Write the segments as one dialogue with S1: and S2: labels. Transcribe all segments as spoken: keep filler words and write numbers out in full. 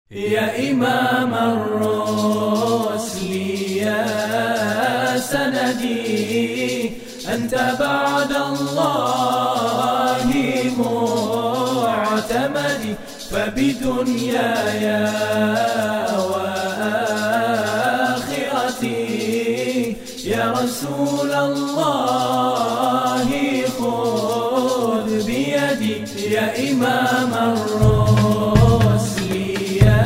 S1: يا إمام الرسل يا سندي، أنت بعد الله معتمدي، فبدنياي وآخرتي يا رسول الله خذ بيدي. يا إمام الرسل يا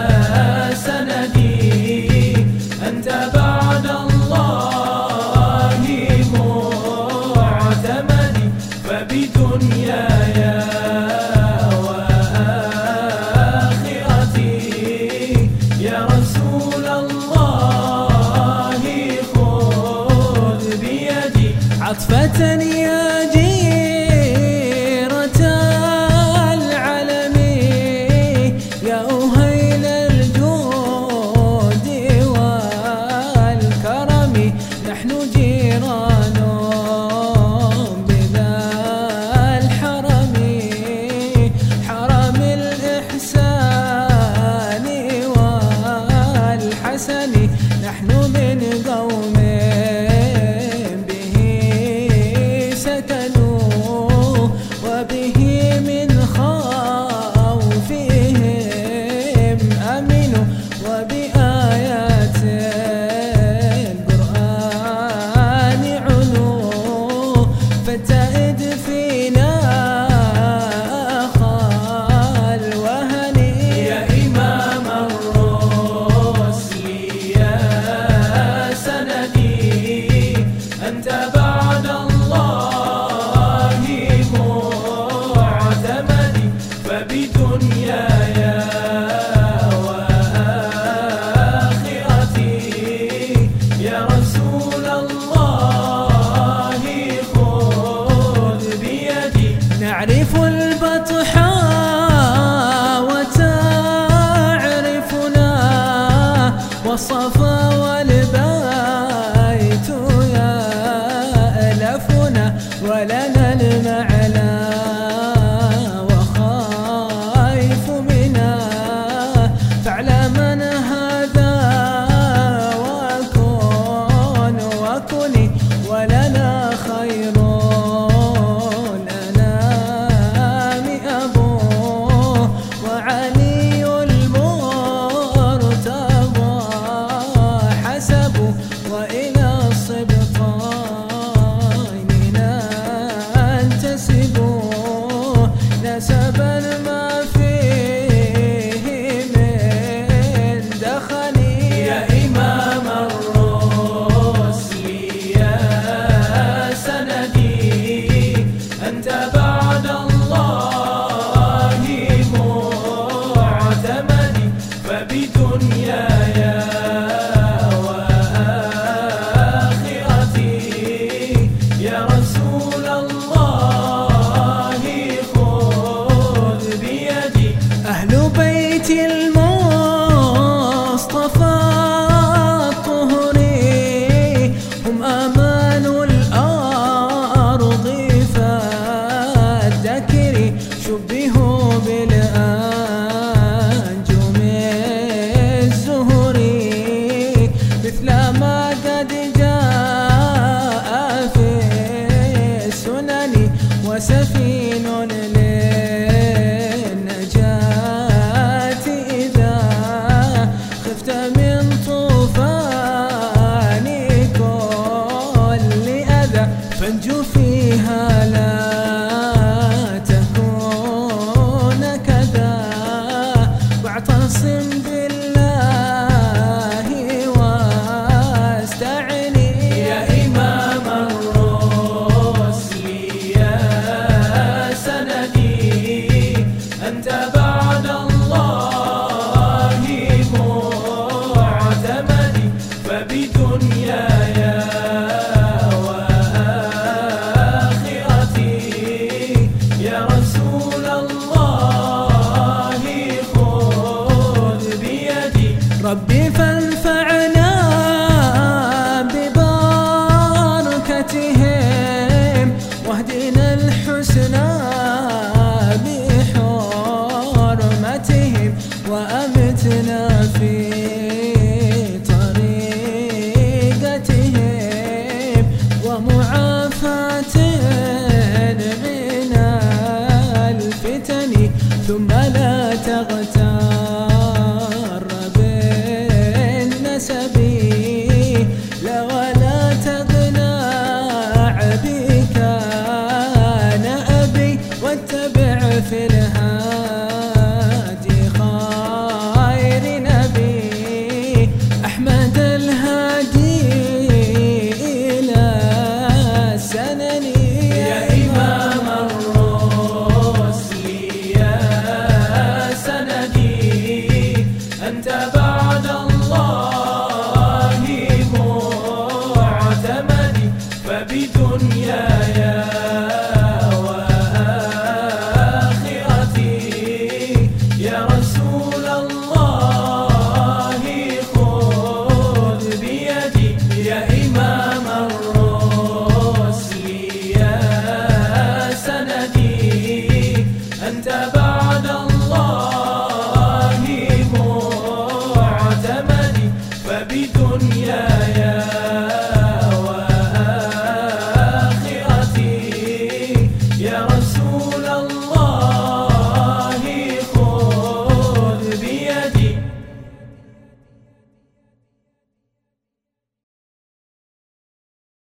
S1: سندي، أنت بعد الله معتمدي، فبدنياي وآخرتي يا رسول الله خذ بيدي. عطفة يا جيرة العلم يا أهيل الجود والكرم، نحن جيران بذا الحرم، حرم الإحسان والحسن، نحن من قوم به سكنوا وبه من خوفهم أمنوا، وبآيات القرآن علوا، فتأد فينا أخا الوهن. يا إمام الرسل يا سندي، أنت بعد الله معتمدي، فبدنياي وآخرتي يا رسول الله خذ بيدي. نعرف البطحاء وتعرفنا، والصفا والبيت يألفنا، ولنا المعلى وخايف منا، فاعلمنا هذا وكن وكني، ولنا خير الأنام أبوه وعلي المرتضى ثم لا تغني